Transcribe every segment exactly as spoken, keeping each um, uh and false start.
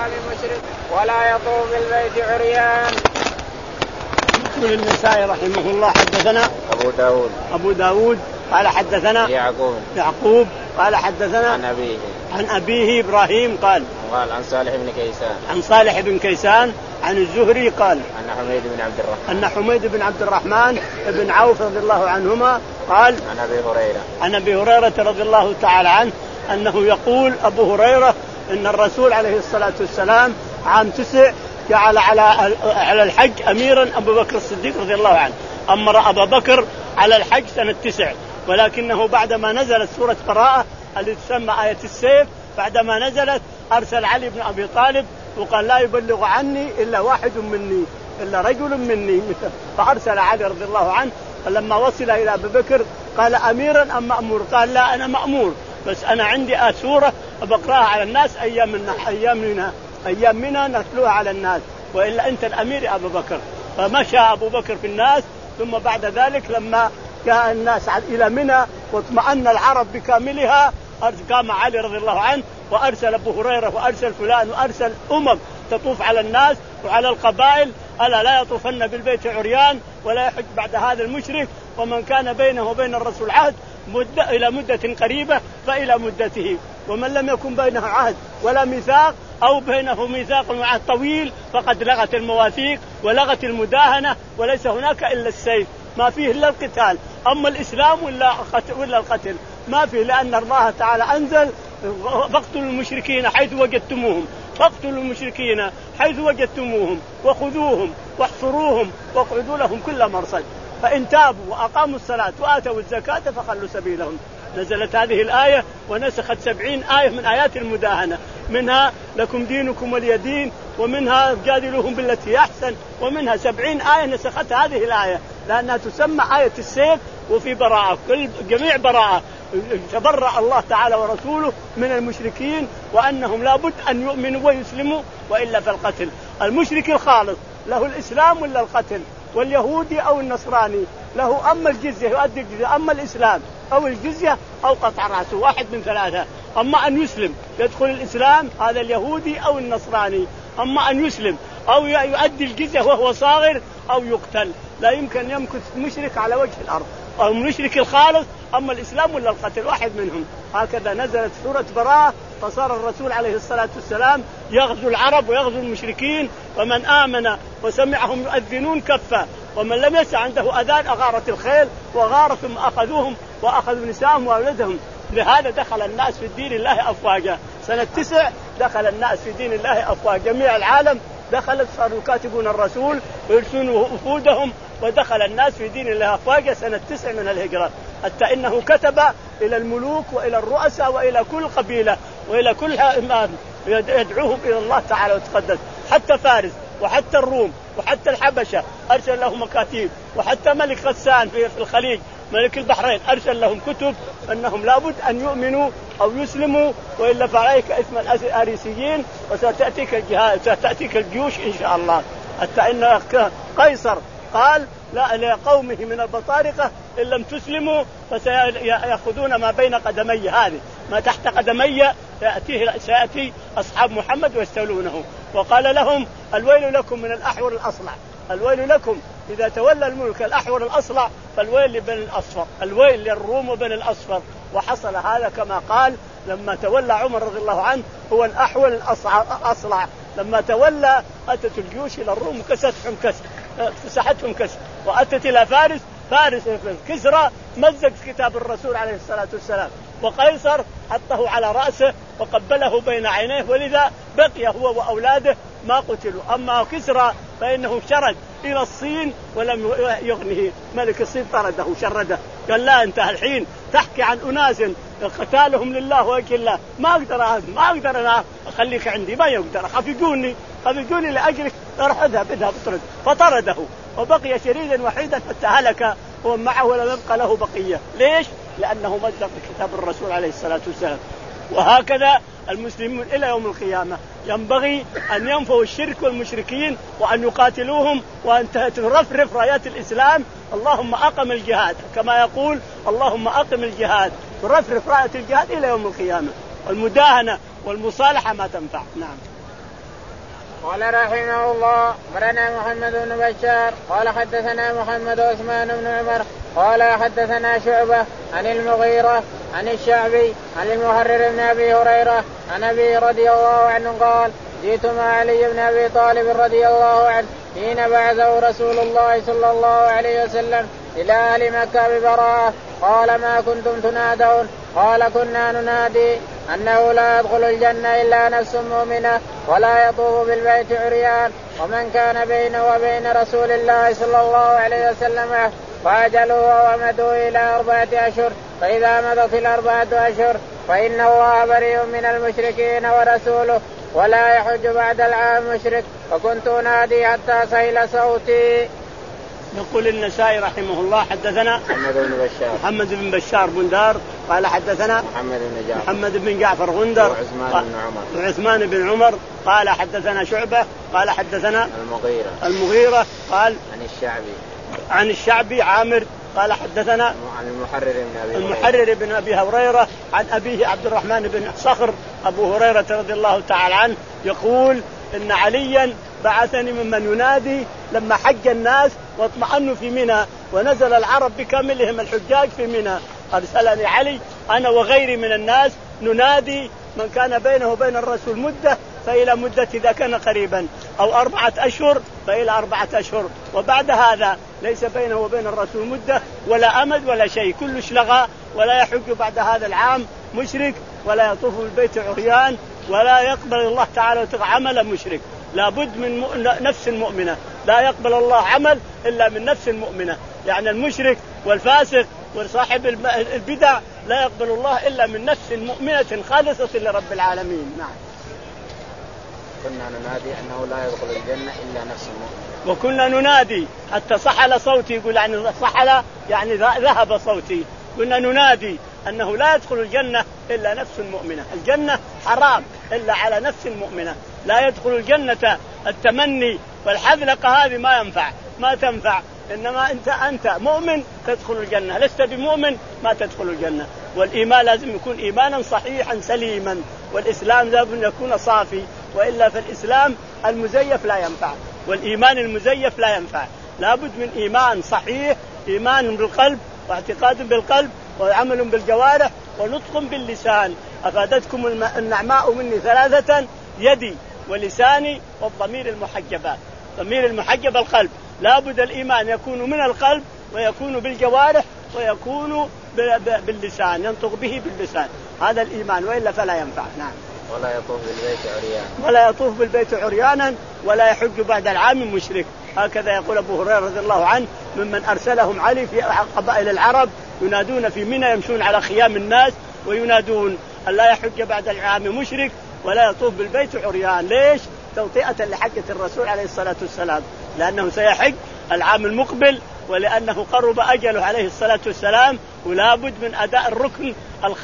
لمشرك ولا يطوف بالبيت عريان. يقول النسائي رحمه الله حدثنا أبو داود أبو داود قال حدثنا يعقوب يعقوب قال حدثنا عن أبيه عن أبيه إبراهيم قال قال عن صالح بن كيسان عن صالح بن كيسان عن الزهري قال أن حميد بن عبد الرحمن أن حميد بن عبد الرحمن بن عوف رضي الله عنهما قال عن أبي هريرة عن أبي هريرة رضي الله تعالى عنه أنه يقول أبو هريرة إن الرسول عليه الصلاة والسلام عام تسع جعل على على الحج أميرا أبو بكر الصديق رضي الله عنه، أمر أبا بكر على الحج سنة تسع، ولكنه بعدما نزلت سورة براءة التي تسمى آية السيف بعدما نزلت أرسل علي بن أبي طالب وقال لا يبلغ عني إلا واحد مني إلا رجل مني، فأرسل علي رضي الله عنه. فلما وصل إلى أبي بكر قال أميرا أم مأمور؟ قال لا أنا مأمور، بس أنا عندي سورة بقراها على الناس أيامنا أيامنا أيامنا نتلوها على الناس، وإلا أنت الأمير يا أبو بكر. فمشى أبو بكر في الناس، ثم بعد ذلك لما جاء الناس إلى منى واطمأن العرب بكاملها قام علي رضي الله عنه وأرسل أبو هريرة وأرسل فلان وأرسل أمم تطوف على الناس وعلى القبائل، ألا لا يطوفن بالبيت عريان ولا يحج بعد هذا المشرك، ومن كان بينه وبين الرسول عهد مدة إلى مدة قريبة فإلى مدته، ومن لم يكن بينه عهد ولا ميثاق أو بينه ميثاق وعهد طويل فقد لغت المواثيق ولغت المداهنة، وليس هناك إلا السيف، ما فيه إلا القتال. أما الإسلام ولا ولا القتل ما فيه، لأن الله تعالى أنزل فاقتلوا المشركين حيث وجدتموهم، فاقتلوا المشركين حيث وجدتموهم وخذوهم واحصروهم واقعدوا لهم كل مرصد، فإن تابوا وأقاموا الصلاة وآتوا الزكاة فخلوا سبيلهم. نزلت هذه الآية ونسخت سبعين آية من آيات المداهنة، منها لكم دينكم ولي دين، ومنها جادلوهم بالتي أحسن، ومنها سبعين آية نسخت هذه الآية لأنها تسمى آية السيف. وفي براءة كل جميع براءة تبرأ الله تعالى ورسوله من المشركين وأنهم لا بد أن يؤمنوا ويسلموا وإلا فالقتل. المشرك الخالص له الإسلام ولا القتل، واليهودي أو النصراني له أما الجزية يؤدي الجزية، أما الإسلام أو الجزية أو قطع رأسه، واحد من ثلاثة. أما أن يسلم يدخل الإسلام هذا اليهودي أو النصراني، أما أن يسلم أو يؤدي الجزية وهو صاغر أو يقتل. لا يمكن يمكث مشرك على وجه الأرض، أو مشرك الخالص، أما الإسلام ولا القتل واحد منهم. هكذا نزلت سورة براءة، فصار الرسول عليه الصلاة والسلام يغزو العرب ويغزو المشركين، ومن آمن وسمعهم يؤذنون كفا، ومن لم يسع عنده أذان أغارت الخيل وغارتهم أخذوهم وأخذوا نساءهم وأولادهم. لهذا دخل الناس في دين الله أفواجا. سنة تسع دخل الناس في دين الله أفواجا، جميع العالم دخلت، صاروا يكاتبون الرسول ويرسلون وفودهم، ودخل الناس في دين الله أفواجا سنة تسع من الهجرة، حتى إنه كتب إلى الملوك وإلى الرؤساء وإلى كل قبيلة وإلى كل إمام يدعوهم إلى الله تعالى وتقدس، حتى فارس وحتى الروم وحتى الحبشة أرسل لهم مكاتيب، وحتى ملك غسان في الخليج ملك البحرين أرسل لهم كتب أنهم لابد أن يؤمنوا أو يسلموا وإلا فعليك اسم الآريسيين وستأتيك الجهاد ستأتيك الجيوش إن شاء الله. حتى إن قيصر قال لا لقومه من البطارقة إن لم تسلموا فسيأخذون ما بين قدمي، هذه ما تحت قدمي سيأتيه سيأتي أصحاب محمد ويستولونه. وقال لهم الويل لكم من الأحور الأصلع، الويل لكم إذا تولى الملك الأحور الأصلع فالويل لبن الأصفر، الويل للروم وبن الأصفر. وحصل هذا كما قال لما تولى عمر رضي الله عنه هو الأحور الأصلع، لما تولى أتت الجيوش إلى الروم كستهم كسر فسحتهم كسر، وأتت إلى فارس فارس كسرى مزق كتاب الرسول عليه الصلاة والسلام، وقيصر حطه على رأسه وقبله بين عينيه، ولذا بقي هو وأولاده ما قتلوا. أما كسرى فإنه شرد إلى الصين ولم يغنه، ملك الصين طرده شرده، قال لا أنت الحين تحكي عن أناس قتالهم لله وجه الله، ما أقدر ما أقدر أنا أخليك عندي، ما يقدر، خفقوني خفقوني لأجلك، راح اذهب اذهب اطرد، فطرده وبقي شريدا وحيدا حتى هلك ومعه ولم يبقى له بقية. ليش؟ لأنه مزق كتاب الرسول عليه الصلاة والسلام. وهكذا المسلمون إلى يوم القيامة ينبغي أن ينفوا الشرك والمشركين وأن يقاتلوهم وأن ترفرف رايات الإسلام. اللهم أقم الجهاد كما يقول اللهم أقم الجهاد، ترفرف راية الجهاد إلى يوم القيامة. المداهنة والمصالحة ما تنفع. نعم. قال رحمه الله مرنا محمد بن بشار قال حدثنا محمد عثمان بن عمر قال حدثنا شعبة عن المغيرة عن الشعبي عن المحرر بن أبي هريرة عن أبي رضي الله عنه قال جئت مع علي بن أبي طالب رضي الله عنه حين بعثه رسول الله صلى الله عليه وسلم إلى أهل مكة ببراءة قال ما كنتم تنادون قال كنا ننادي أنه لا يدخل الجنة إلا نفس مؤمنة ولا يطوف بالبيت عريان ومن كان بينه وبين رسول الله صلى الله عليه وسلم فأجلوا ومدوا إلى أربعة أشهر فإذا مضت الأربعة أشهر فإن الله بريء من المشركين ورسوله ولا يحج بعد العام مشرك وكنت نادي حتى سيل صوتي. يقول النسائي رحمه الله حدثنا محمد بن بشار محمد بن بشار بندار قال حدثنا محمد بن جعفر محمد بن جعفر غندر وعثمان بن عمر وعثمان بن عمر قال حدثنا شعبة قال حدثنا المغيرة المغيرة قال عن الشعبي عن الشعبي عامر قال حدثنا عن المحرر بن أبي المحرر بن أبي هريرة عن أبيه عبد الرحمن بن صخر أبو هريرة رضي الله تعالى عنه يقول إن عليا بعثني ممن ينادي لما حج الناس واطمأنوا في منى ونزل العرب بكاملهم الحجاج في منى أرسلني علي أنا وغيري من الناس ننادي من كان بينه وبين الرسول مدة فإلى مدة إذا كان قريبا أو أربعة أشهر فإلى أربعة أشهر وبعد هذا ليس بينه وبين الرسول مدة ولا أمد ولا شيء كلش لغى ولا يحج بعد هذا العام مشرك ولا يطوف بالبيت عريان ولا يقبل الله تعالى عمل مشرك لابد من نفس المؤمنة لا يقبل الله عمل إلا من نفس المؤمنة يعني المشرك والفاسق وصاحب البدع لا يقبل الله إلا من نفس مؤمنة خالصة لرب العالمين. نعم. كنا ننادي أنه لا يدخل الجنة إلا نفس المؤمنة وكنا ننادي حتى صحل صوتي يقول يعني صحل يعني ذهب صوتي كنا ننادي أنه لا يدخل الجنة إلا نفس مؤمنة الجنة حرام إلا على نفس مؤمنة لا يدخل الجنة التمني والحذلقة هذه ما ينفع ما تنفع إنما أنت أنت مؤمن تدخل الجنة لست بمؤمن ما تدخل الجنة والإيمان لازم يكون إيمانا صحيحا سليما والإسلام لازم أن يكون صافي وإلا فالإسلام المزيف لا ينفع والإيمان المزيف لا ينفع لابد من إيمان صحيح إيمان بالقلب واعتقاد بالقلب وعمل بالجوارح ونطق باللسان. أفادتكم النعماء مني ثلاثة يدي ولساني والضمير المحجبات ضمير المحجب القلب لابد الإيمان يكون من القلب ويكون بالجوارح ويكون باللسان ينطق به باللسان هذا الإيمان وإلا فلا ينفع. نعم. ولا يطوف بالبيت عريانا ولا يطوف بالبيت عريانا ولا يحج بعد العام مشرك هكذا يقول أبو هريرة رضي الله عنه ممن أرسلهم علي في قبائل العرب ينادون في منى يمشون على خيام الناس وينادون أن لا يحج بعد العام مشرك ولا يطوف بالبيت عريان. ليش؟ توطئة لحجة الرسول عليه الصلاة والسلام لأنه سيحج العام المقبل ولأنه قرب أجله عليه الصلاة والسلام ولا بد من أداء الركن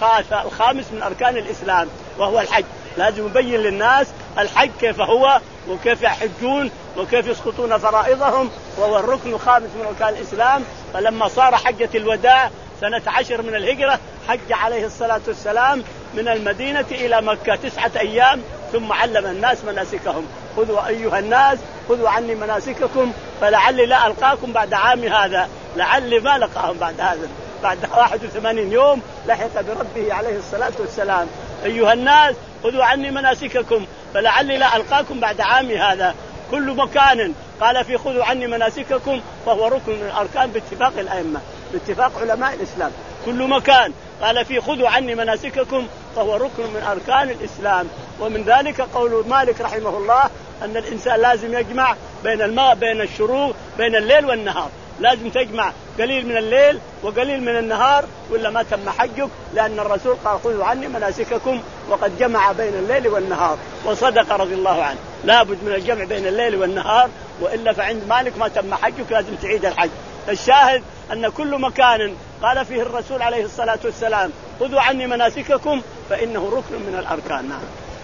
الخامس من أركان الإسلام وهو الحج لازم يبين للناس الحج كيف هو وكيف يحجون وكيف يسقطون فرائضهم وهو الركن الخامس من أركان الإسلام. فلما صار حجة الوداع سنة عشر من الهجرة حج عليه الصلاة والسلام من المدينة إلى مكة تسعة أيام ثم علم الناس مناسكهم خذوا أيها الناس خذوا عني مناسككم فلعلي لا ألقاكم بعد عام هذا لعلي ما لقاهم بعد هذا بعد واحد وثمانين يوم لحق بربه عليه الصلاة والسلام أيها الناس خذوا عني مناسككم فلعلي لا ألقاكم بعد عام هذا. كل مكان قال في خذوا عني مناسككم فهو ركن من الأركان باتفاق الأئمة باتفاق علماء الإسلام كل مكان قال في خذوا عني مناسككم فهو ركن من أركان الإسلام. ومن ذلك قول مالك رحمه الله أن الإنسان لازم يجمع بين الماء بين الشروق بين الليل والنهار لازم تجمع قليل من الليل وقليل من النهار ولا ما تم حجك لأن الرسول قال خذوا عني مناسككم وقد جمع بين الليل والنهار وصدق رضي الله عنه لابد من الجمع بين الليل والنهار وإلا فعند مالك ما تم حجك لازم تعيد الحج. الشاهد أن كل مكان قال فيه الرسول عليه الصلاة والسلام خذوا عني مناسككم فإنه ركن من الأركان. نعم.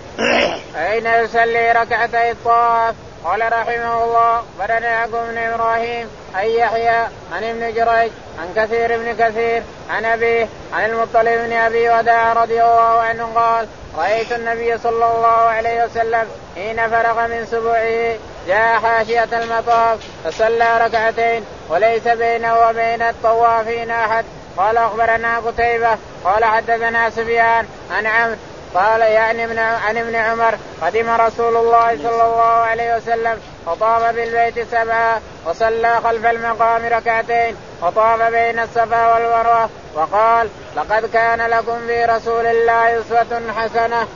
أين يصلي ركعتي الطواف؟ قال رحمه الله بدنا يعقوب بن إبراهيم أن يحيى عن ابن جريج عن كثير بن كثير عن أبيه عن المطلب بن أبي وداع رضي الله عنه قال رأيت النبي صلى الله عليه وسلم حين فرغ من سبوعه جاء حاشية المطاف فصلى ركعتين وليس بينه وبين الطوافين أحد. قال أخبرنا قتيبة قال حدثنا سفيان عن عمرو قال يعني عن ابن عمر قدم رسول الله صلى الله عليه وسلم وطاف بالبيت سبعا وصلى خلف المقام ركعتين وطاف بين الصفا والمروة وقال لقد كان لكم في رسول الله أسوة حسنة.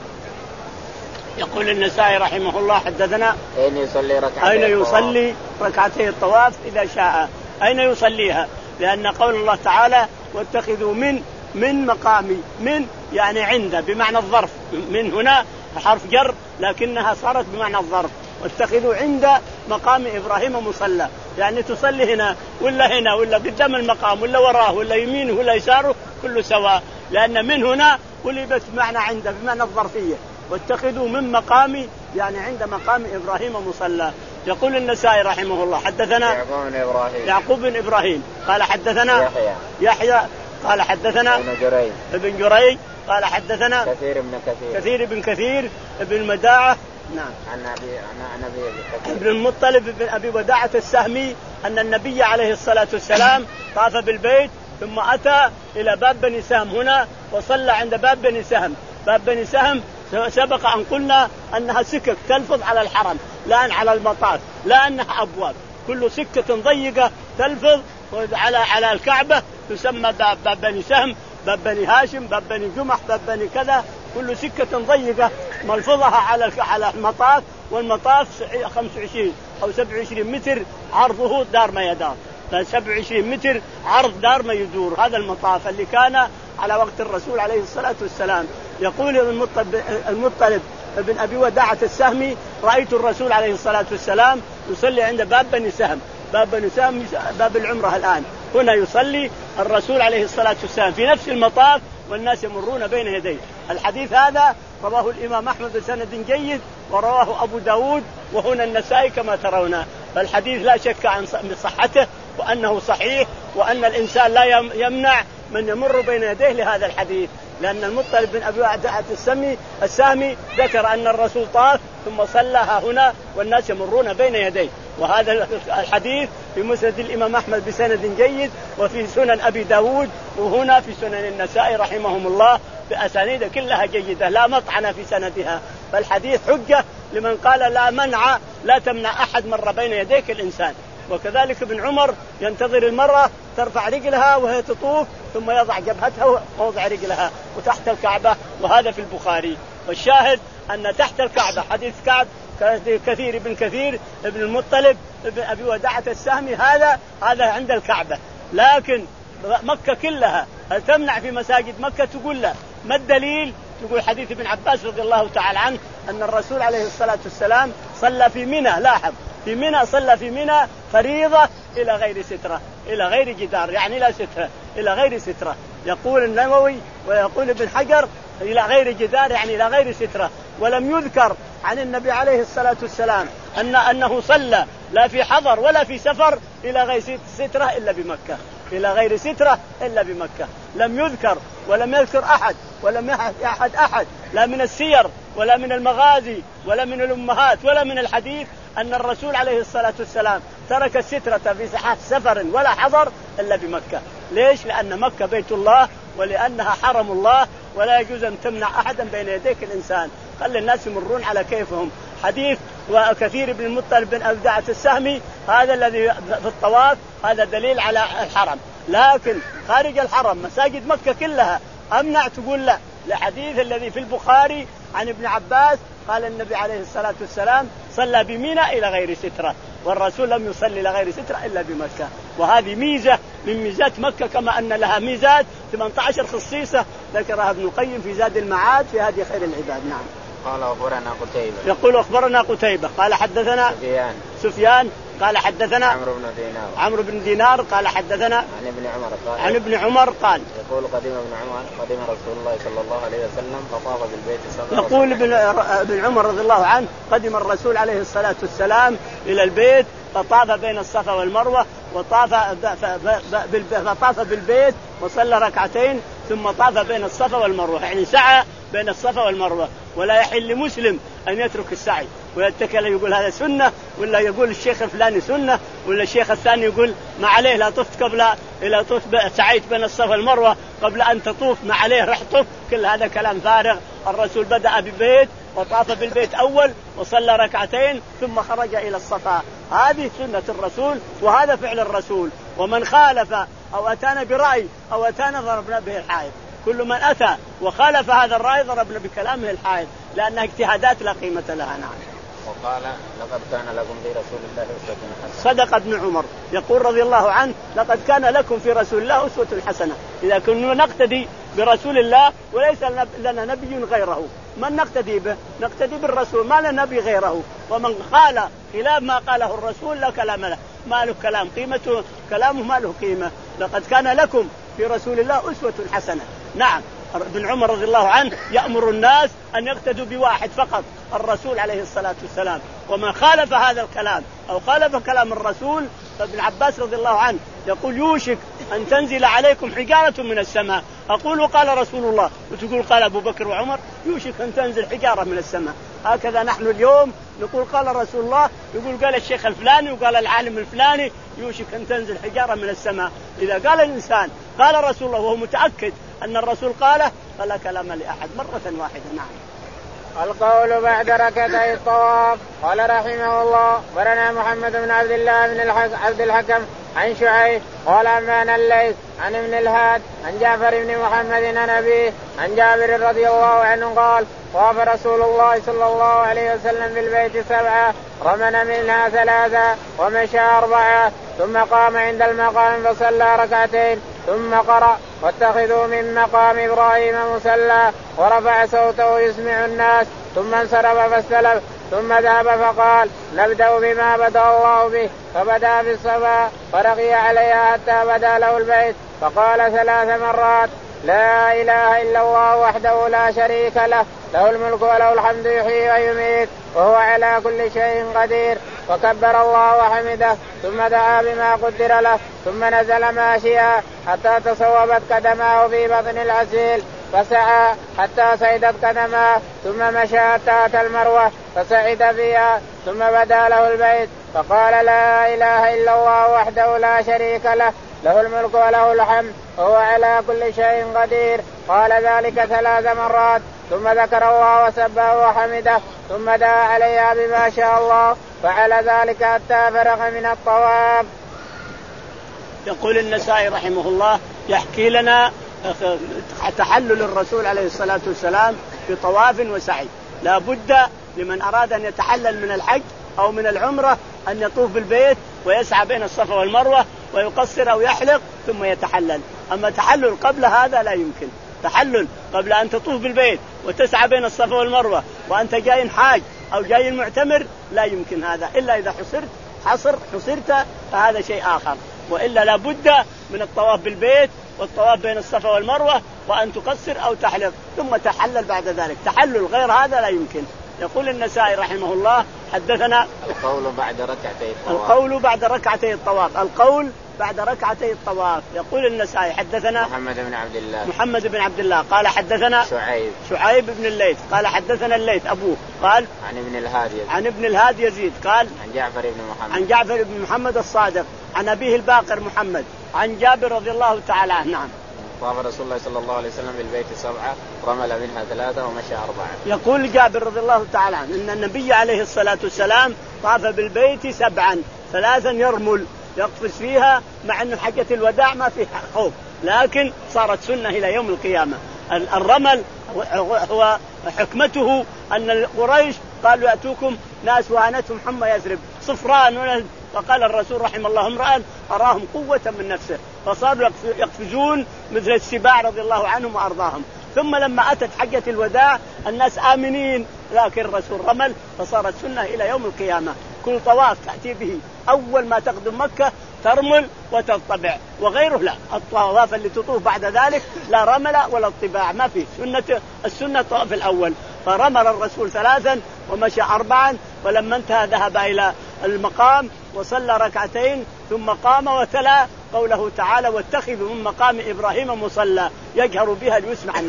يقول النسائي رحمه الله حدثنا أين يصلي ركعتين أين يصلي ركعتي الطواف إذا شاء أين يصليها، لأن قول الله تعالى واتخذوا من من مقامي من يعني عند بمعنى الظرف، من هنا حرف جر لكنها صارت بمعنى الظرف، واتخذوا عند مقام إبراهيم مصلى يعني تصلي هنا ولا هنا ولا قدام المقام ولا وراه ولا يمينه ولا يساره كله سواء، لأن من هنا ولبت بمعنى عند بمعنى الظرفية، واتخذوا من مقامي يعني عند مقام إبراهيم مصلى. يقول النسائي رحمه الله حدثنا يعقوب بن إبراهيم يعقوب بن إبراهيم قال حدثنا يحيى يحيى قال حدثنا ابن جريج ابن جريج قال حدثنا كثير بن كثير كثير بن كثير ابن مداعة نعم عن أبي عن أبي ابن المطلب بن أبي وداعة السهمي أن النبي عليه الصلاة والسلام طاف بالبيت ثم أتى إلى باب بني سهم هنا وصلى عند باب بني سهم. باب بني سهم سبق أن قلنا أنها سكك تلفظ على الحرم لا على المطاف، لا أنها أبواب، كل سكة ضيقة تلفظ على على الكعبة تسمى باب, باب بني سهم، باب بني هاشم، باب بني جمح، باب بني كذا، كل سكة ضيقة ملفظها على على المطاف، والمطاف خمسة وعشرين أو سبعة وعشرين متر عرضه دار ما يدار، سبعة وعشرين متر عرض دار ما يدور، هذا المطاف اللي كان على وقت الرسول عليه الصلاة والسلام. يقول المطلب, المطلب ابن أبي وداعة السهمي رأيت الرسول عليه الصلاة والسلام يصلي عند باب بني سهم، باب بني سهم باب العمرة الآن، هنا يصلي الرسول عليه الصلاة والسلام في نفس المطاف والناس يمرون بين يديه. الحديث هذا رواه الإمام أحمد بسند جيد ورواه أبو داود وهنا النسائي كما ترون، فالحديث لا شك عن صحته وأنه صحيح، وأن الإنسان لا يمنع من يمر بين يديه لهذا الحديث، لأن المطلب بن أبي وداعة السهمي السهمي ذكر أن الرسول طاف ثم صلىها هنا والناس يمرون بين يديه، وهذا الحديث في مسند الإمام أحمد بسند جيد وفي سنن أبي داود وهنا في سنن النسائي رحمهم الله بأسانيد كلها جيدة لا مطعن في سندها، فالحديث حجة لمن قال لا منع لا تمنع أحد مر بين يديك الإنسان. وكذلك ابن عمر ينتظر المرأة ترفع رجلها وهي تطوف ثم يضع جبهتها ووضع رجلها وتحت الكعبة، وهذا في البخاري. والشاهد أن تحت الكعبة حديث كعب كثير بن كثير ابن المطلب ابن أبي وداعة السهمي هذا هذا عند الكعبة، لكن مكة كلها هل تمنع في مساجد مكة؟ تقول لا. ما الدليل؟ تقول حديث ابن عباس رضي الله تعالى عنه أن الرسول عليه الصلاة والسلام صلى في منى، لاحظ في منى صلى في منى فريضة إلى غير سترة، إلى غير جدار يعني لا سترة، إلى غير سترة. يقول النووي ويقول ابن حجر إلى غير جدار يعني إلى غير سترة، ولم يذكر عن النبي عليه الصلاة والسلام أن أنه صلى لا في حضر ولا في سفر إلى غير سترة إلا بمكة، إلى غير سترة إلا بمكة، لم يذكر ولم يذكر أحد ولم أحد أحد لا من السير ولا من المغازي ولا من الأمهات ولا من الحديث أن الرسول عليه الصلاة والسلام ترك السترة في سفر ولا حضر إلا بمكة. ليش؟ لأن مكة بيت الله ولأنها حرم الله ولا يجوز أن تمنع أحدا بين يديك الإنسان، خلي الناس يمرون على كيفهم. حديث وكثير بن المطلب بن أبي وداعة السهمي هذا الذي في الطواف هذا دليل على الحرم، لكن خارج الحرم مساجد مكة كلها أمنع تقول لا، لحديث الذي في البخاري عن ابن عباس قال النبي عليه الصلاة والسلام صلى بمنى إلى غير سترة، والرسول لم يصلي إلى غير سترة إلا بمكة، وهذه ميزة من ميزات مكة كما أن لها ميزات ثمانية عشر خصيصة ذكرها ابن القيم في زاد المعاد في هدي خير العباد. نعم. قال أخبرنا قتيبة يقول أخبرنا قتيبة قال حدثنا سفيان سفيان قال حدثنا عمرو بن دينار عمرو بن دينار قال حدثنا عن ابن عمر قال عن ابن عمر قال يقول قدم ابن عمر قدم رسول الله صلى الله عليه وسلم فطاف بالبيت سبع. يقول ابن ابن عمر رضي الله عنه قدم الرسول عليه الصلاة والسلام إلى البيت فطاف بين الصفا والمروة وطاف فطاف بالبيت وصلى ركعتين ثم طاف بين الصفا والمروة، يعني سعى بين الصفا والمروة، ولا يحل لمسلم أن يترك السعي ويتكل يقول هذا سنة، ولا يقول الشيخ الفلاني سنة، ولا الشيخ الثاني يقول ما عليه لا طفت قبل إلى طفت سعيت بين الصفا والمروة قبل أن تطوف ما عليه رح طف. كل هذا كلام فارغ. الرسول بدأ ببيت وطاف بالبيت أول وصلى ركعتين ثم خرج إلى الصفا. هذه سنة الرسول وهذا فعل الرسول. ومن خالف أو أتانا برأي أو أتانا ضربنا به الحائط. كل من أتى وخالف هذا الرأي ضربنا بكلامه الحائط، لأنها اجتهادات لا قيمة لها. نعم. وقال لقد كان لكم في رسول الله أسوة حسنة. صدق ابن عمر يقول رضي الله عنه لقد كان لكم في رسول الله أسوة حسنة. إذا كنا نقتدي برسول الله وليس لنا نبي غيره، من نقتدي به؟ نقتدي بالرسول، ما لنا نبي غيره. ومن قال خلاف ما قاله الرسول لا كلام له، ما له كلام، قيمته كلامه ما له قيمة. لقد كان لكم في رسول الله أسوة حسنة. نعم. ابن عمر رضي الله عنه يأمر الناس أن يقتدوا بواحد فقط، الرسول عليه الصلاة والسلام. ومن خالف هذا الكلام أو خالف كلام الرسول فابن عباس رضي الله عنه يقول يوشك أن تنزل عليكم حجارة من السماء. أقول قال رسول الله وتقول قال أبو بكر وعمر، يوشك أن تنزل حجارة من السماء. هكذا نحن اليوم نقول قال رسول الله، يقول قال الشيخ الفلاني وقال العالم الفلاني، يوشك أن تنزل حجارة من السماء. إذا قال الإنسان قال رسول الله وهو متأكد أن الرسول قاله فلا كلام لأحد مرة واحدة. نعم. القول بعد ركعتي الطواف. قال رحمه الله ورنا محمد بن عبد الله بن عبد الحكم عن شعيب قال أنبأنا الليث عن ابن الهاد عن جعفر بن محمد عن أبيه عن جابر رضي الله عنه قال طاف رسول الله صلى الله عليه وسلم بالبيت سبعة رمن منها ثلاثة ومشى أربعة ثم قام عند المقام فصلى ركعتين ثم قرأ واتخذوا من مقام إبراهيم مصلى ورفع صوته يسمع الناس ثم انصرف فاستلم ثم ذهب فقال نبدأ بما بدأ الله به فبدأ بالصفا فرقي عليها حتى بدأ له البيت فقال ثلاث مرات لا إله إلا الله وحده لا شريك له له الملك وله الحمد يحيي ويميت وهو على كل شيء قدير فكبر الله وحمده ثم دعا بما قدر له ثم نزل ماشيا حتى تصوبت قدماه في بطن العسيل فسعى حتى صعدت قدماه ثم مشى حتى أتى المروة فصعد فيها ثم بدا له البيت فقال لا إله إلا الله وحده لا شريك له له الملك وله الحمد وهو على كل شيء قدير. قال ذلك ثلاث مرات ثم ذكر الله وسبه وحمده ثم دعا عليها بما شاء الله فعل ذلك حتى فرغ من الطواف. يقول النسائي رحمه الله يحكي لنا تحلل الرسول عليه الصلاة والسلام بطواف وسعي. لا بد لمن أراد أن يتحلل من الحج أو من العمرة أن يطوف بالبيت ويسعى بين الصفا والمروة ويقصر أو يحلق ثم يتحلل. أما تحلل قبل هذا لا يمكن. تحلل قبل أن تطوف بالبيت وتسعى بين الصفا والمروة وأنت جاي حاج أو جاي معتمر لا يمكن هذا إلا إذا حصرت حصر حصرت فهذا شيء آخر، وإلا لا بد من الطواف بالبيت والطواف بين الصفا والمروة وأن تقصر أو تحلق ثم تحلل بعد ذلك. تحلل غير هذا لا يمكن. يقول النسائي رحمه الله حدثنا القول بعد ركعتي الطواف. القول بعد ركعتي الطواف. القول بعد ركعتي الطواف. يقول النسائي حدثنا محمد بن عبد الله محمد بن عبد الله قال حدثنا شعيب شعيب بن الليث قال حدثنا الليث أبوه قال عن ابن الهاد يزيد عن ابن الهاد يزيد قال عن جعفر بن محمد عن جعفر بن محمد الصادق عن أبيه الباقر محمد عن جابر رضي الله تعالى عنه. نعم. طاف رسول الله صلى الله عليه وسلم بالبيت سبعة رمل منها ثلاثة ومشى أربعة. يقول جابر رضي الله تعالى عنه إن النبي عليه الصلاة والسلام طاف بالبيت سبعا ثلاثا يرمل يقفز فيها مع أن حجة الوداع ما فيها خوف، لكن صارت سنة إلى يوم القيامة. الرمل هو حكمته أن قريش قالوا يأتوكم ناس وهانتهم حمى يثرب صفران، فقال الرسول رحمه الله امرأ أراهم قوة من نفسه فصاروا يقفزون مثل السباع رضي الله عنهم وأرضاهم. ثم لما أتت حجة الوداع الناس آمنين، لكن الرسول رمل فصارت سنة إلى يوم القيامة. كل طواف تأتي به أول ما تقدم مكة ترمل وتطبع، وغيره لا. الطواف اللي تطوف بعد ذلك لا رمل ولا اطباع، ما في سنة. السنة الطواف الأول. فرمل الرسول ثلاثا ومشى أربعا، ولما انتهى ذهب إلى المقام وصلى ركعتين ثم قام وتلا قوله تعالى واتخذوا من مقام إبراهيم مصلى يجهر بها ليسمع الناس.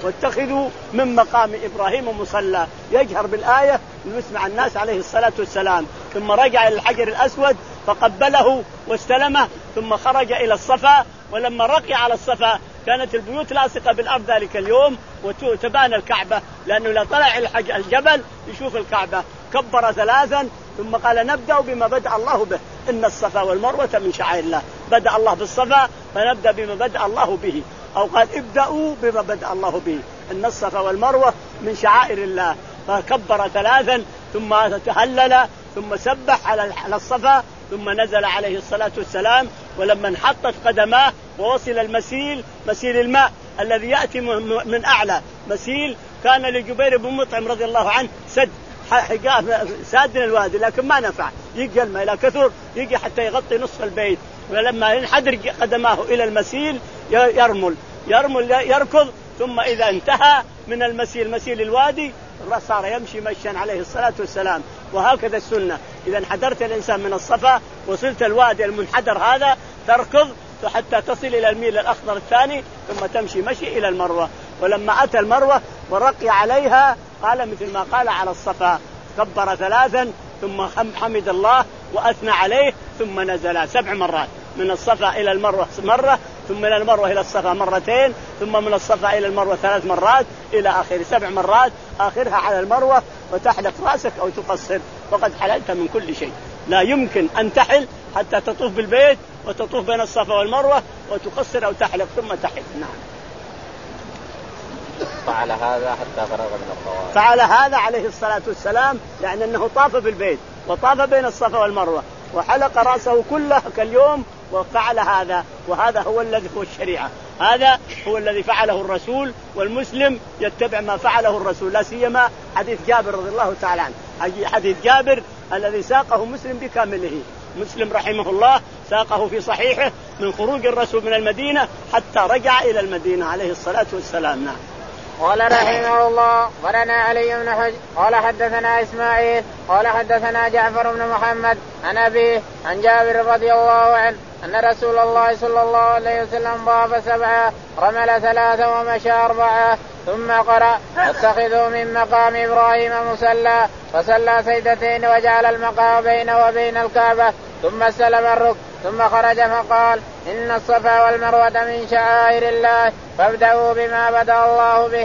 واتخذوا من مقام إبراهيم مصلى، يجهر بالآية ويسمع الناس عليه الصلاة والسلام. ثم رجع إلى الحجر الأسود فقبله واستلمه، ثم خرج إلى الصفا. ولما رقي على الصفا كانت البيوت لاصقة بالأرض ذلك اليوم وتبان الكعبة، لأنه لا طلع إلى الجبل يشوف الكعبة. كبر ثلاثا ثم قال نبدأ بما بدأ الله به، إن الصفا والمروة من شعائر الله. بدأ الله بالصفا فنبدأ بما بدأ الله به، أو قال ابدأوا بما بدأ الله به، إن الصفا والمروة من شعائر الله. فكبر ثلاثا ثم تهلل ثم سبح على الصفا، ثم نزل عليه الصلاة والسلام. ولما انحطت قدماه ووصل المسيل، مسيل الماء الذي يأتي من أعلى، مسيل كان لجبير بن مطعم رضي الله عنه سد سادنا الوادي، لكن ما نفع، يجي الماء إلى كثر يجي حتى يغطي نصف البيت. ولما ينحدر قدماه إلى المسيل يرمل يرمل يركض، ثم إذا انتهى من المسيل مسيل الوادي صار يمشي مشيا عليه الصلاة والسلام. وهكذا السنة، إذا انحدرت الإنسان من الصفا وصلت الوادي المنحدر هذا تركض حتى تصل إلى الميل الأخضر الثاني، ثم تمشي مشي إلى المروة. ولما أتى المروة ورقي عليها قال مثل ما قال على الصفا، كبر ثلاثا ثم حمد الله وأثنى عليه، ثم نزل سبع مرات من الصفا إلى المروة مرة، ثم من المروة إلى الصفا مرتين، ثم من الصفا إلى المروة ثلاث مرات إلى آخر سبع مرات، آخرها على المروة. وتحلق رأسك أو تقصر فقد حللت من كل شيء. لا يمكن أن تحل حتى تطوف بالبيت وتطوف بين الصفا والمروة وتقصر أو تحلق ثم تحل. نعم. فعل هذا حتى فرغ من الطواف. فعل هذا عليه الصلاة والسلام، يعني أنه طاف بالبيت وطاف بين الصفا والمروة وحلق رأسه كله كاليوم وفعل هذا. وهذا هو الذي هو الشريعة، هذا هو الذي فعله الرسول، والمسلم يتبع ما فعله الرسول. لا سيما حديث جابر رضي الله تعالى عنه، حديث جابر الذي ساقه مسلم بكامله. مسلم رحمه الله ساقه في صحيحه من خروج الرسول من المدينة حتى رجع إلى المدينة عليه الصلاة والسلام. نعم. قال رحمه الله ولنا علي بن حجر قال حدثنا إسماعيل قال حدثنا جعفر بن محمد عن أبيه عن جابر رضي الله عنه أن رسول الله صلى الله عليه وسلم طاف سبعة رمل ثلاثة ومشى أربعة، ثم قرأ اتخذوا من مقام إبراهيم مصلى، فصلى سجدتين وجعل المقام بينه وبين الكعبة، ثم استلم الركن، ثم خرج فقال إن الصفا والمروة من شعائر الله فابدأوا بما بدأ الله به.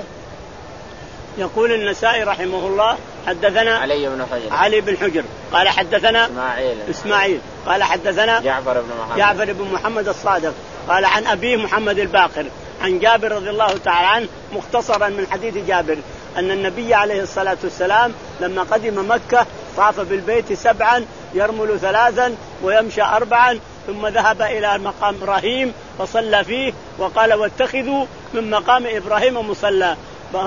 يقول النسائي رحمه الله حدثنا علي بن حجر علي بن حجر قال حدثنا إسماعيل إسماعيل قال حدثنا جعفر بن محمد جعفر بن محمد الصادق قال عن أبيه محمد الباقر عن جابر رضي الله تعالى عنه، مختصرا من حديث جابر أن النبي عليه الصلاة والسلام لما قدم مكة طاف بالبيت سبعا يرمل ثلاثا ويمشى أربعا، ثم ذهب إلى مقام إبراهيم فصلى فيه وقال واتخذوا من مقام إبراهيم مصلى.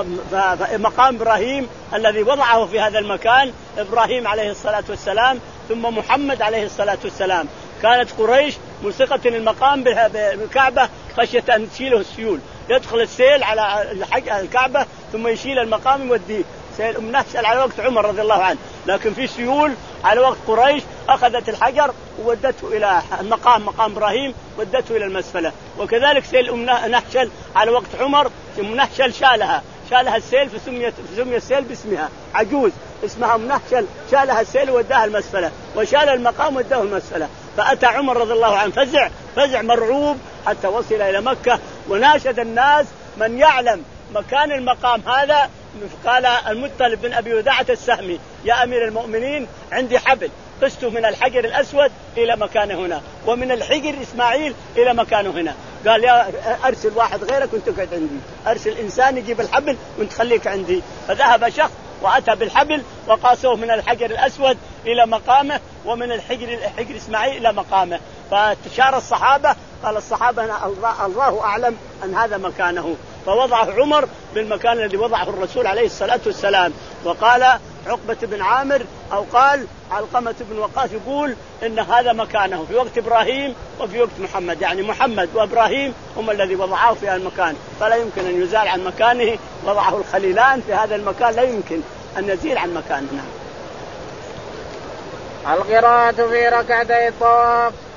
فمقام إبراهيم الذي وضعه في هذا المكان إبراهيم عليه الصلاة والسلام ثم محمد عليه الصلاة والسلام. كانت قريش ملصقة المقام بالكعبة خشية أن تشيله السيول، يدخل السيل على الكعبة ثم يشيل المقام يوديه. سيل أم نهشل على وقت عمر رضي الله عنه، لكن في سيول على وقت قريش أخذت الحجر وودته إلى المقام مقام إبراهيم ودته إلى المسفلة. وكذلك سيل أم نهشل على وقت عمر أم نهشل شالها شالها السيل فسميت سمي السيل باسمها، عجوز اسمها أم نهشل شالها السيل ووداها المسفلة وشال المقام وداه المسفلة. فأتى عمر رضي الله عنه فزع فزع مرعوب حتى وصل إلى مكة وناشد الناس من يعلم مكان المقام هذا. قال المطلب بن أبي وداعة السهمي يا أمير المؤمنين عندي حبل قسته من الحجر الأسود إلى مكانه هنا ومن الحجر إسماعيل إلى مكانه هنا. قال يا أرسل واحد غيرك وانت تقعد عندي، أرسل إنسان يجيب الحبل وانت خليك عندي. فذهب شخص وأتى بالحبل وقاسوه من الحجر الأسود إلى مقامه ومن الحجر الحجر إسماعيل إلى مقامه. فتشار الصحابة قال الصحابة الله أعلم أن هذا مكانه، فوضعه عمر بالمكان الذي وضعه الرسول عليه الصلاة والسلام. وقال عقبة بن عامر أو قال علقمة بن وقاص يقول إن هذا مكانه في وقت إبراهيم وفي وقت محمد، يعني محمد وإبراهيم هم الذي وضعوه في هذا المكان، فلا يمكن أن يزال عن مكانه. وضعه الخليلان في هذا المكان لا يمكن أن يزيل عن مكانه. القراءة في ركعتي الطواف.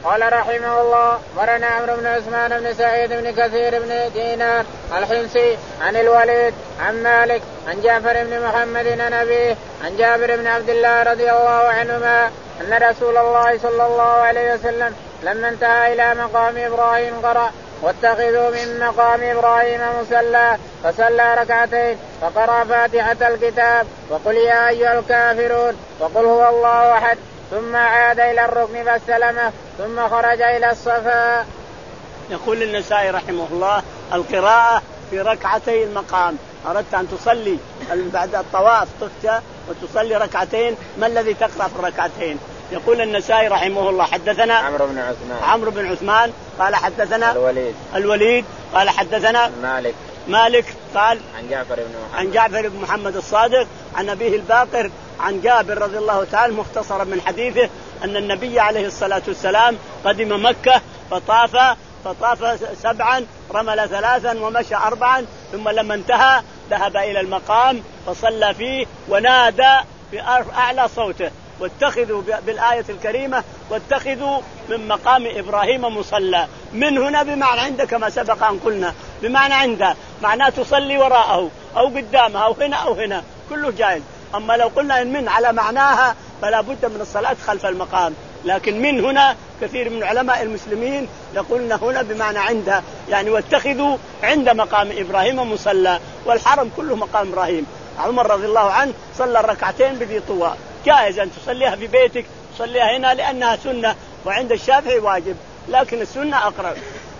قال رحمه الله مرنا عمرو بن عثمان بن سعيد بن كثير بن دينار الحمصي عن الوليد عن مالك عن جعفر بن محمد عن أبيه عن جابر بن عبد الله رضي الله عنهما أن رسول الله صلى الله عليه وسلم لما انتهى إلى مقام إبراهيم قرأ واتخذوا من مقام إبراهيم مصلى فصلى ركعتين فقرأ فاتحة الكتاب وقل يا أيها الكافرون وقل هو الله أحد ثم عاد إلى الركن فاستلمه ثم خرج إلى الصفا. يقول النسائي رحمه الله القراءة في ركعتي المقام. أردت أن تصلي بعد الطواف طفت وتصلي ركعتين، ما الذي تقرأ في الركعتين؟ يقول النسائي رحمه الله حدثنا عمرو بن عثمان عمرو بن عثمان قال حدثنا الوليد الوليد قال حدثنا مالك مالك قال عن جعفر بن محمد عن جعفر بن محمد الصادق عن أبيه الباقر عن جابر رضي الله تعالى مختصرا من حديثه أن النبي عليه الصلاة والسلام قدم مكة فطاف فطاف سبعا رمل ثلاثا ومشى أربعا ثم لما انتهى ذهب إلى المقام فصلى فيه ونادى بأعلى صوته واتخذوا بالآية الكريمة واتخذوا من مقام إبراهيم مصلى. من هنا بمعنى عند كما سبق أن قلنا بمعنى عنده معناه تصلي وراءه أو قدامه أو هنا أو هنا كله جائز. أما لو قلنا إن من على معناها فلا بد من الصلاة خلف المقام، لكن من هنا كثير من علماء المسلمين يقولون هنا بمعنى عنده يعني واتخذوا عند مقام إبراهيم مصلى، والحرم كله مقام إبراهيم. عمر رضي الله عنه صلى الركعتين بذي طوى، جائز أن تصليها في بيتك تصليها هنا لأنها سنة وعند الشافعي واجب لكن السنة أقرب.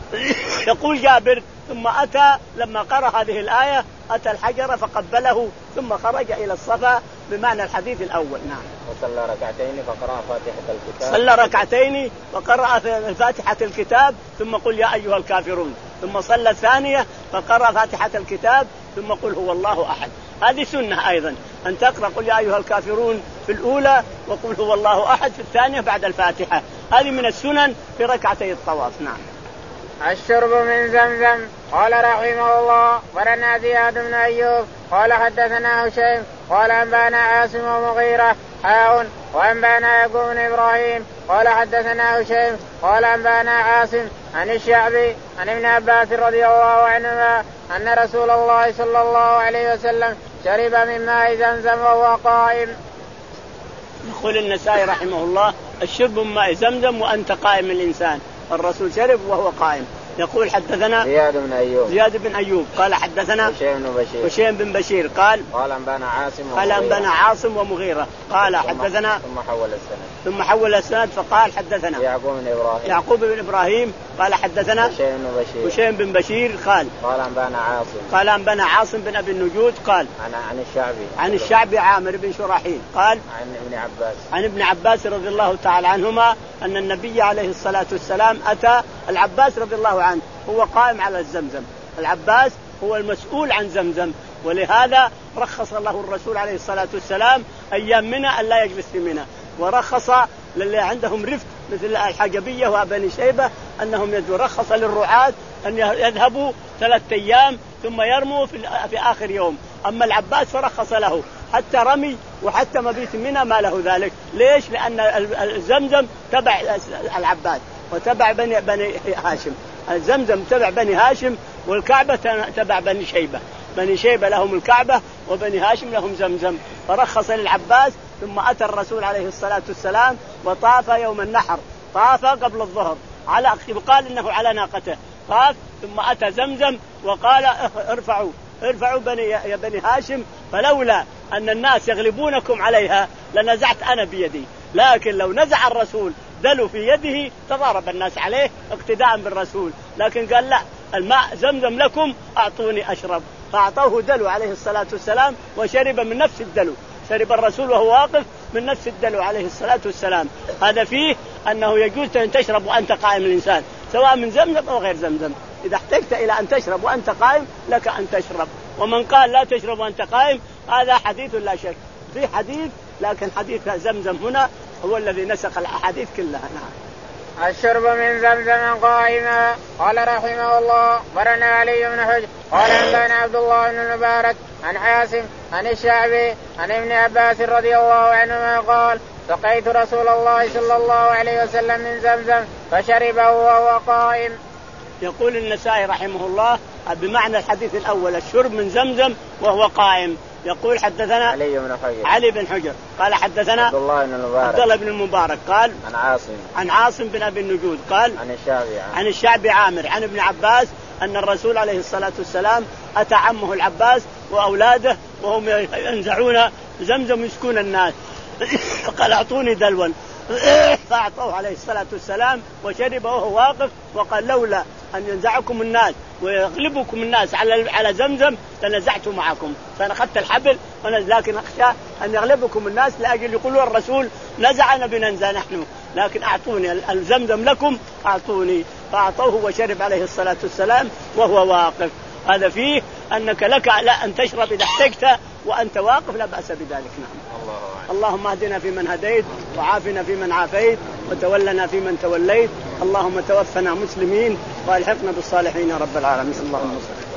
يقول جابر ثم أتى لما قرأ هذه الآية أتى الحجر فقبله ثم خرج إلى الصفا بمعنى الحديث الأول. نعم. وصلى ركعتين فقرأ فاتحة الكتاب صلى ركعتين وقرأ فاتحة الكتاب ثم قل يا أيها الكافرون ثم صلى الثانية فقرأ فاتحة الكتاب ثم قل هو الله أحد. هذه سنة أيضا أن تقرأ قل يا أيها الكافرون في الأولى وقل هو الله أحد في الثانية بعد الفاتحة. هذه من السنن في ركعتي الطواف. نعم. الشرب من زمزم. قال رحمه الله ورنا زياد بن أيوب قال حدثنا هشيم قال أنبانا عاصم ومغيرة حاء وأنبانا يعقوب بن إبراهيم قال حدثنا هشيم قال أنبانا عاصم عن الشعبي عن ابن عباس رضي الله عنهما أن رسول الله صلى الله عليه وسلم شرب من ماء زمزم وهو قائم. يقول النسائي رحمه الله الشرب من ماء زمزم وأنت قائم الإنسان، الرسول شرب وهو قائم. يقول حدثنا زياد بن أيوب زياد بن أيوب قال حدثنا هشيم بن بشير هشيم بن بشير قال قال أنبانا عاصم قال أنبانا عاصم ومغيرة قال حدثنا ثم حول السند ثم حول السند فقال حدثنا يعقوب بن إبراهيم يعقوب بن إبراهيم قال حدثنا هشيم بن بشير هشيم بن بشير قال قال أنبانا عاصم قال أنبانا عاصم بن أبي النجود قال عن عن الشعبي عن الشعبي عامر بن شراحيل قال عن ابن عباس عن ابن عباس رضي الله تعالى عنهما أن النبي عليه الصلاة والسلام أتى العباس رضي الله عنه هو قائم على الزمزم، العباس هو المسؤول عن زمزم، ولهذا رخص له الرسول عليه الصلاة والسلام أيام منى أن لا يجلس في منى، ورخص للي عندهم رفق مثل الحجبية وبني شيبة أنهم يدوا، رخص للرعاة أن يذهبوا ثلاثة أيام ثم يرموا في, في آخر يوم. أما العباس فرخص له حتى رمي وحتى مبيت منى ما له ذلك. ليش؟ لأن الزمزم تبع العباس وتبع بني, بني هاشم، الزمزم تبع بني هاشم والكعبة تبع بني شيبة، بني شيبة لهم الكعبة وبني هاشم لهم زمزم، فرخص للعباس. ثم أتى الرسول عليه الصلاة والسلام وطاف يوم النحر، طاف قبل الظهر على يقال إنه على ناقته طاف، ثم أتى زمزم وقال ارفعوا ارفعوا بني يا بني هاشم، فلولا أن الناس يغلبونكم عليها لنزعت أنا بيدي، لكن لو نزع الرسول دلو في يده تضارب الناس عليه اقتداء بالرسول، لكن قال لا الماء زمزم لكم أعطوني أشرب، فأعطوه دلو عليه الصلاة والسلام وشرب من نفس الدلو، شرب الرسول وهو واقف من نفس الدلو عليه الصلاة والسلام. هذا فيه أنه يجوز أن تشرب وأنت قائم الإنسان سواء من زمزم أو غير زمزم، إذا احتجت إلى أن تشرب وأنت قائم لك أن تشرب. ومن قال لا تشرب وأنت قائم هذا حديث لا شك في حديث، لكن حديث زمزم هنا هو الذي نسخ الأحاديث كلها. نعم. الشرب من زمزم قائما. قال رحمه الله برنا علي بن حجر قال أنبانا عبد الله بن المبارك عن عاصم عن الشعبي عن ابن عباس رضي الله عنهما قال سقيت رسول الله صلى الله عليه وسلم من زمزم فشربه وهو قائم. يقول النسائي رحمه الله بمعنى الحديث الأول الشرب من زمزم وهو قائم. يقول حدثنا علي بن حجر علي بن حجر قال حدثنا عبد الله بن المبارك عبد الله بن المبارك قال عن عاصم عن عاصم بن أبي النجود قال عن الشعبي عن الشعبي عامر عن ابن عباس أن الرسول عليه الصلاة والسلام أتى عمه العباس وأولاده وهم ينزعون زمزم يسكون الناس فقال أعطوني دلوا فأعطوه عليه الصلاة والسلام وشرب وهو واقف وقال لولا أن ينزعكم الناس ويغلبكم الناس على على زمزم لنزعت معكم. فأنا أخذت الحبل لكن أخشى أن يغلبكم الناس لأجل يقولوا الرسول نزعنا بننزع نحن لكن أعطوني الزمزم لكم أعطوني. فأعطوه وشرب عليه الصلاة والسلام وهو واقف. هذا فيه أنك لك لا أن تشرب إذا احتجت وأنت واقف لا بأس بذلك. نعم. الله اللهم اهدنا فيمن هديت وعافنا فيمن عافيت وتولنا فيمن توليت. اللهم توفنا مسلمين والحقنا بالصالحين يا رب العالمين. اللهم صل